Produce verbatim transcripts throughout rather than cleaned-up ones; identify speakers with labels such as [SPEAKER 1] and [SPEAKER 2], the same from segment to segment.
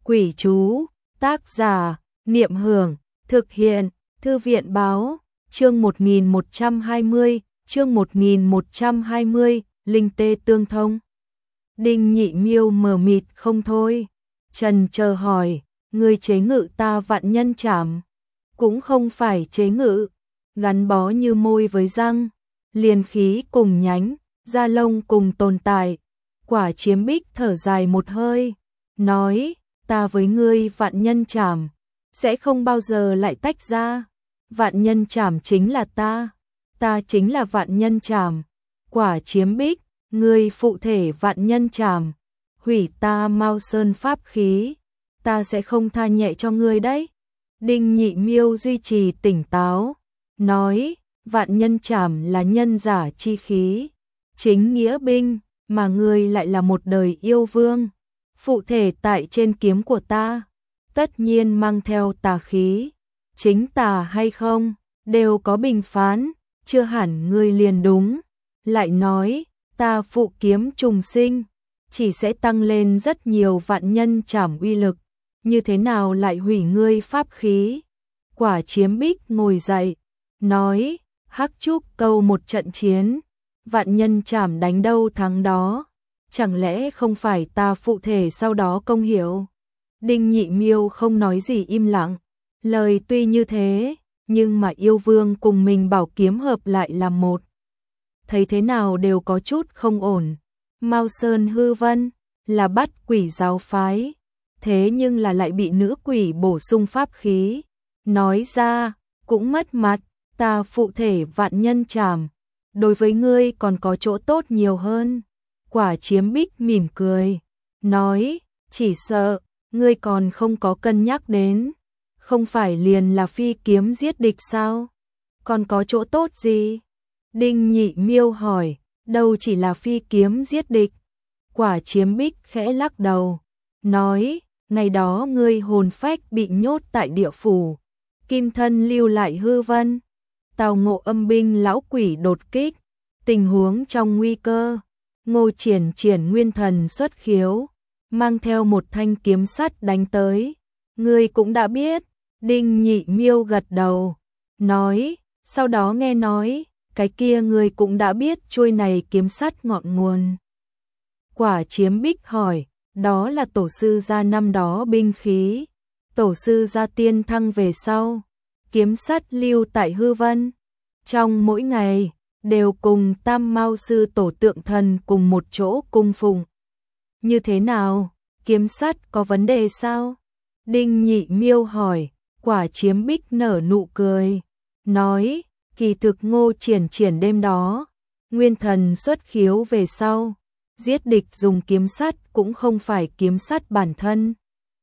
[SPEAKER 1] Quỷ chú, tác giả, Niệm Hưởng, thực hiện, Thư viện báo, chương một nghìn một trăm hai mươi, chương một nghìn một trăm hai mươi, linh tê tương thông. Đinh Nhị Miêu mờ mịt không thôi, trần chờ hỏi, ngươi chế ngự ta vạn nhân trảm, cũng không phải chế ngự, gắn bó như môi với răng, liền khí cùng nhánh, da lông cùng tồn tại. Quả Chiếm Bích thở dài một hơi, nói, ta với ngươi vạn nhân trảm, sẽ không bao giờ lại tách ra. Vạn nhân trảm chính là ta, ta chính là vạn nhân trảm. Quả Chiếm Bích, ngươi phụ thể vạn nhân trảm, hủy ta Mao Sơn pháp khí, ta sẽ không tha nhẹ cho ngươi đấy. Đinh Nhị Miêu duy trì tỉnh táo, nói, vạn nhân trảm là nhân giả chi khí, chính nghĩa binh, mà ngươi lại là một đời yêu vương, phụ thể tại trên kiếm của ta, tất nhiên mang theo tà khí, chính tà hay không, đều có bình phán, chưa hẳn ngươi liền đúng. Lại nói, ta phụ kiếm trùng sinh, chỉ sẽ tăng lên rất nhiều vạn nhân trảm uy lực, như thế nào lại hủy ngươi pháp khí. Quả Chiếm Bích ngồi dậy, nói, hắc trúc câu một trận chiến, vạn nhân trảm đánh đâu thắng đó, chẳng lẽ không phải ta phụ thể sau đó công hiểu. Đinh Nhị Miêu không nói gì im lặng, lời tuy như thế, nhưng mà yêu vương cùng mình bảo kiếm hợp lại làm một. Thấy thế nào đều có chút không ổn. Mao Sơn Hư Vân là bắt quỷ giáo phái, thế nhưng là lại bị nữ quỷ bổ sung pháp khí. Nói ra, cũng mất mặt, ta phụ thể vạn nhân trảm, đối với ngươi còn có chỗ tốt nhiều hơn. Quả Chiếm Bích mỉm cười, nói, chỉ sợ, ngươi còn không có cân nhắc đến, không phải liền là phi kiếm giết địch sao? Còn có chỗ tốt gì? Đinh Nhị Miêu hỏi, đâu chỉ là phi kiếm giết địch. Quả Chiếm Bích khẽ lắc đầu, nói, ngày đó ngươi hồn phách bị nhốt tại địa phủ, kim thân lưu lại hư vân, tào ngộ âm binh lão quỷ đột kích, tình huống trong nguy cơ, Ngô Triển triển nguyên thần xuất khiếu, mang theo một thanh kiếm sắt đánh tới, ngươi cũng đã biết. Đinh Nhị Miêu gật đầu, nói, sau đó nghe nói, cái kia ngươi cũng đã biết chuôi này kiếm sắt ngọn nguồn. Quả Chiếm Bích hỏi, đó là tổ sư gia năm đó binh khí, tổ sư gia tiên thăng về sau, kiếm sắt lưu tại hư vân, trong mỗi ngày đều cùng Tam Mao sư tổ tượng thần cùng một chỗ cung phụng. Như thế nào, kiếm sắt có vấn đề sao? Đinh Nhị Miêu hỏi. Quả Chiếm Bích nở nụ cười, nói, kỳ thực Ngô Triển triển đêm đó, nguyên thần xuất khiếu về sau, giết địch dùng kiếm sắt cũng không phải kiếm sắt bản thân,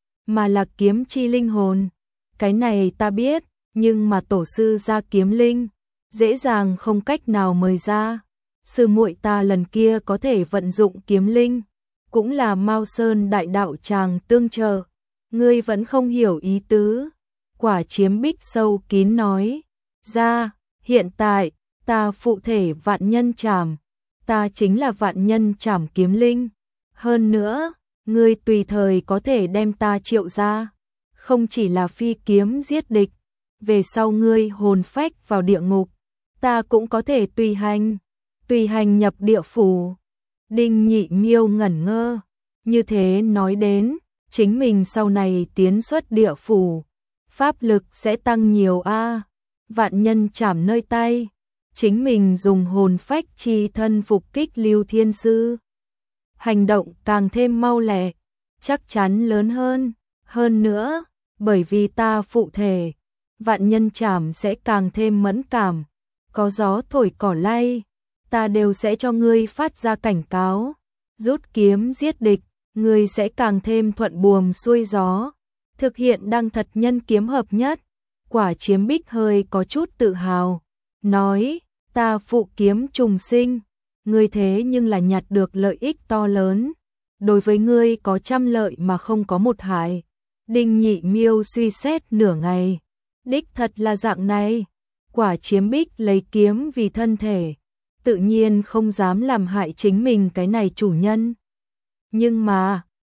[SPEAKER 1] mà là kiếm chi linh hồn. Cái này ta biết, nhưng mà tổ sư ra kiếm linh, dễ dàng không cách nào mời ra. Sư muội ta lần kia có thể vận dụng kiếm linh, cũng là Mao Sơn đại đạo tràng tương trợ, ngươi vẫn không hiểu ý tứ. Quả Chiếm Bích sâu kín nói, ra, hiện tại, ta phụ thể vạn nhân trảm, ta chính là vạn nhân trảm kiếm linh. Hơn nữa, ngươi tùy thời có thể đem ta triệu ra, không chỉ là phi kiếm giết địch, về sau ngươi hồn phách vào địa ngục, ta cũng có thể tùy hành, tùy hành nhập địa phủ. Đinh Nhị Miêu ngẩn ngơ, như thế nói đến, chính mình sau này tiến xuất địa phủ, pháp lực sẽ tăng nhiều a. À. Vạn nhân trảm nơi tay, chính mình dùng hồn phách chi thân phục kích Lưu Thiên Sư, hành động càng thêm mau lẹ, chắc chắn lớn hơn. Hơn nữa, bởi vì ta phụ thể, vạn nhân trảm sẽ càng thêm mẫn cảm, có gió thổi cỏ lay, ta đều sẽ cho ngươi phát ra cảnh cáo, rút kiếm giết địch, ngươi sẽ càng thêm thuận buồm xuôi gió, thực hiện đăng thật nhân kiếm hợp nhất. Quả Chiếm Bích hơi có chút tự hào, nói, ta phụ kiếm trùng sinh, ngươi thế nhưng là nhặt được lợi ích to lớn, đối với ngươi có trăm lợi mà không có một hại. Đinh Nhị Miêu suy xét nửa ngày, đích thật là dạng này. Quả Chiếm Bích lấy kiếm vì thân thể, tự nhiên không dám làm hại chính mình cái này chủ nhân. Nhưng mà,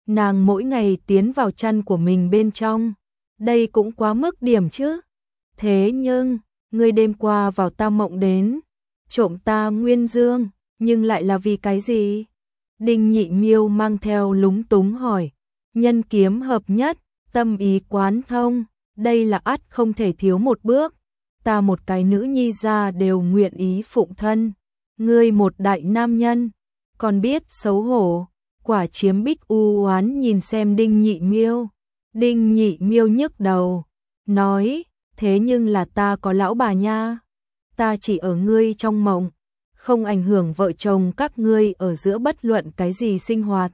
[SPEAKER 1] nàng mỗi ngày tiến vào chăn của mình bên trong. Đây cũng quá mức điểm chứ. Thế nhưng, ngươi đêm qua vào ta mộng đến, trộm ta nguyên dương, nhưng lại là vì cái gì? Đinh Nhị Miêu mang theo lúng túng hỏi. Nhân kiếm hợp nhất, tâm ý quán thông, đây là ắt không thể thiếu một bước. Ta một cái nữ nhi ra đều nguyện ý phụng thân. Ngươi một đại nam nhân, còn biết xấu hổ. Quả Chiếm Bích u oán nhìn xem Đinh Nhị Miêu. Đinh Nhị Miêu nhức đầu, nói, thế nhưng là ta có lão bà nha. Ta chỉ ở ngươi trong mộng, không ảnh hưởng vợ chồng các ngươi ở giữa bất luận cái gì sinh hoạt.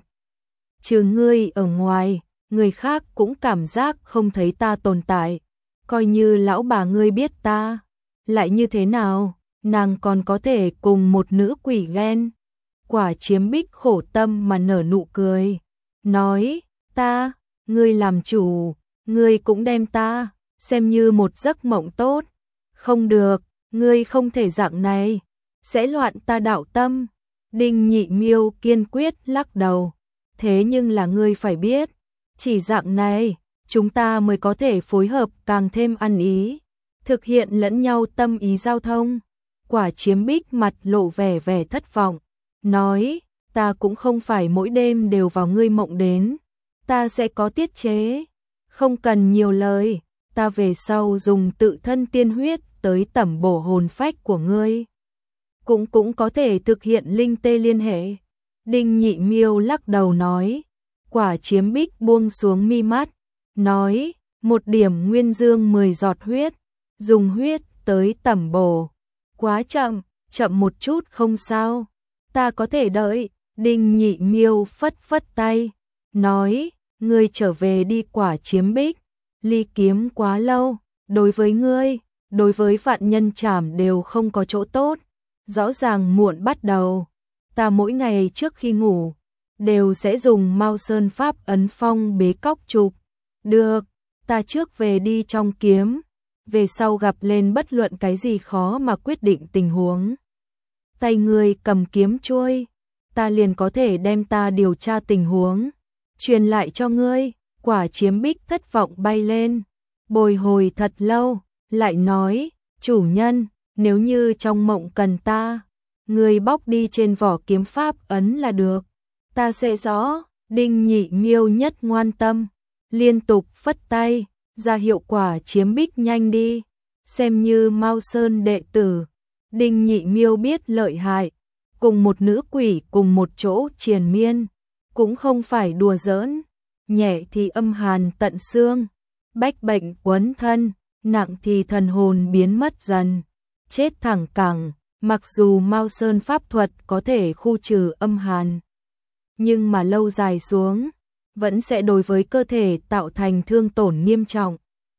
[SPEAKER 1] Trừ ngươi ở ngoài, người khác cũng cảm giác không thấy ta tồn tại. Coi như lão bà ngươi biết ta, lại như thế nào, nàng còn có thể cùng một nữ quỷ ghen. Quả Chiếm Bích khổ tâm mà nở nụ cười, nói, ta, ngươi làm chủ, ngươi cũng đem ta xem như một giấc mộng tốt. Không được, ngươi không thể dạng này, sẽ loạn ta đạo tâm. Đinh Nhị Miêu kiên quyết lắc đầu. Thế nhưng là ngươi phải biết, chỉ dạng này, chúng ta mới có thể phối hợp càng thêm ăn ý, thực hiện lẫn nhau tâm ý giao thông. Quả Chiếm Bích mặt lộ vẻ vẻ thất vọng, nói, ta cũng không phải mỗi đêm đều vào ngươi mộng đến, ta sẽ có tiết chế, không cần nhiều lời, ta về sau dùng tự thân tiên huyết tới tẩm bổ hồn phách của ngươi. Cũng cũng có thể thực hiện linh tê liên hệ. Đinh Nhị Miêu lắc đầu nói. Quả Chiếm Bích buông xuống mi mắt, nói, một điểm nguyên dương mười giọt huyết, dùng huyết tới tẩm bổ. Quá chậm, chậm một chút không sao, ta có thể đợi. Đinh Nhị Miêu phất phất tay, nói, ngươi trở về đi. Quả Chiếm Bích, ly kiếm quá lâu, đối với ngươi, đối với vạn nhân trảm đều không có chỗ tốt. Rõ ràng muộn bắt đầu, ta mỗi ngày trước khi ngủ đều sẽ dùng Mao Sơn Pháp ấn phong bế cóc chụp. Được, ta trước về đi trong kiếm, về sau gặp lên bất luận cái gì khó mà quyết định tình huống. Tay ngươi cầm kiếm chuôi, ta liền có thể đem ta điều tra tình huống, truyền lại cho ngươi. Quả Chiếm Bích thất vọng bay lên, bồi hồi thật lâu, lại nói, chủ nhân, nếu như trong mộng cần ta, ngươi bóc đi trên vỏ kiếm pháp ấn là được, ta sẽ rõ. Đinh Nhị Miêu nhất ngoan tâm, liên tục phất tay, ra hiệu Quả Chiếm Bích nhanh đi, xem như Mao Sơn đệ tử. Đinh Nhị Miêu biết lợi hại, cùng một nữ quỷ cùng một chỗ triền miên, cũng không phải đùa giỡn, nhẹ thì âm hàn tận xương, bách bệnh quấn thân, nặng thì thần hồn biến mất dần, chết thẳng cẳng. Mặc dù Mao Sơn pháp thuật có thể khu trừ âm hàn, nhưng mà lâu dài xuống, vẫn sẽ đối với cơ thể tạo thành thương tổn nghiêm trọng,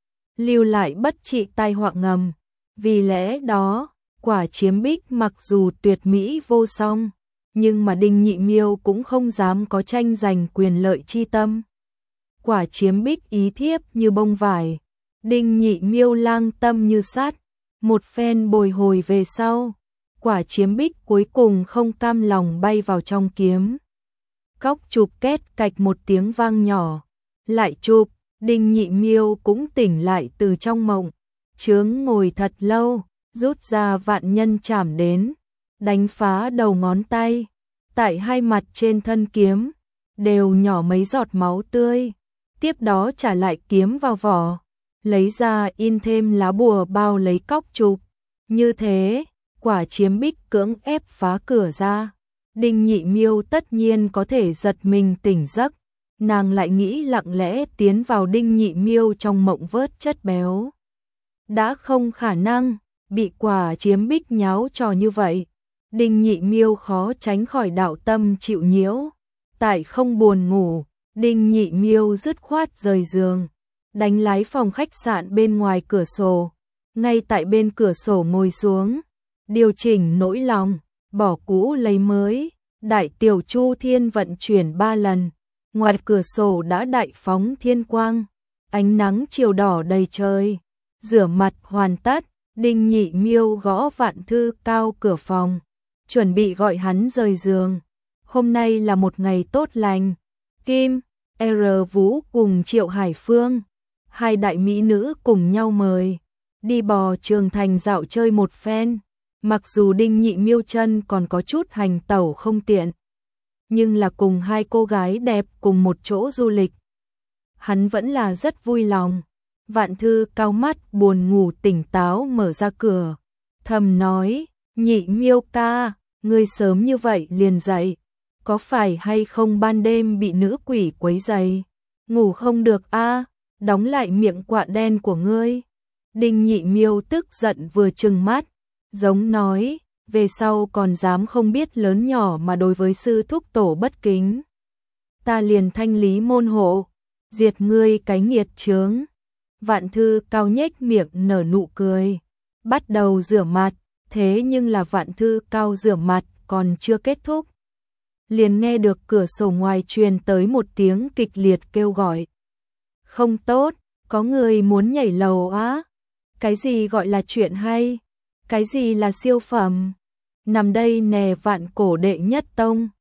[SPEAKER 1] lưu lại bất trị tai họa ngầm. Vì lẽ đó, Quả Chiếm Bích mặc dù tuyệt mỹ vô song, nhưng mà Đinh Nhị Miêu cũng không dám có tranh giành quyền lợi chi tâm. Quả Chiếm Bích ý thiếp như bông vải, Đinh Nhị Miêu lang tâm như sắt. Một phen bồi hồi về sau, Quả Chiếm Bích cuối cùng không cam lòng bay vào trong kiếm. Cóc chụp két cạch một tiếng vang nhỏ, lại chụp. Đinh Nhị Miêu cũng tỉnh lại từ trong mộng, chướng ngồi thật lâu, rút ra vạn nhân trảm đến, đánh phá đầu ngón tay, tại hai mặt trên thân kiếm đều nhỏ mấy giọt máu tươi. Tiếp đó trả lại kiếm vào vỏ, lấy ra in thêm lá bùa bao lấy cóc chụp. Như thế, Quả Chiếm Bích cưỡng ép phá cửa ra. Đinh Nhị Miêu tất nhiên có thể giật mình tỉnh giấc, nàng lại nghĩ lặng lẽ tiến vào Đinh Nhị Miêu trong mộng vớt chất béo. Đã không khả năng, bị Quả Chiếm Bích nháo trò như vậy, Đinh Nhị Miêu khó tránh khỏi đạo tâm chịu nhiễu. Tại không buồn ngủ, Đinh Nhị Miêu dứt khoát rời giường, đánh lái phòng khách sạn bên ngoài cửa sổ, ngay tại bên cửa sổ ngồi xuống, điều chỉnh nỗi lòng, bỏ cũ lấy mới. Đại tiểu chu thiên vận chuyển ba lần, ngoài cửa sổ đã đại phóng thiên quang, ánh nắng chiều đỏ đầy trời. Rửa mặt hoàn tất, Đinh Nhị Miêu gõ Vạn Thư Cao cửa phòng, chuẩn bị gọi hắn rời giường. Hôm nay là một ngày tốt lành. Kim R Vũ cùng Triệu Hải Phương, hai đại mỹ nữ cùng nhau mời đi bò Trường Thành dạo chơi một phen. Mặc dù Đinh Nhị Miêu chân còn có chút hành tẩu không tiện, nhưng là cùng hai cô gái đẹp cùng một chỗ du lịch, hắn vẫn là rất vui lòng. Vạn Thư cau mắt buồn ngủ tỉnh táo mở ra cửa, thầm nói, Nhị Miêu ca, ngươi sớm như vậy liền dậy, có phải hay không ban đêm bị nữ quỷ quấy rầy, ngủ không được a, đóng lại miệng quạ đen của ngươi. Đinh Nhị Miêu tức giận vừa trừng mắt, giống nói, về sau còn dám không biết lớn nhỏ mà đối với sư thúc tổ bất kính, ta liền thanh lý môn hộ, diệt ngươi cái nghiệt chướng. Vạn Thư cao nhếch miệng nở nụ cười, bắt đầu rửa mặt, thế nhưng là Vạn Thư cao rửa mặt còn chưa kết thúc, liền nghe được cửa sổ ngoài truyền tới một tiếng kịch liệt kêu gọi. Không tốt, có người muốn nhảy lầu á. Cái gì gọi là chuyện hay? Cái gì là siêu phẩm? Nằm đây nè Vạn Cổ đệ nhất tông.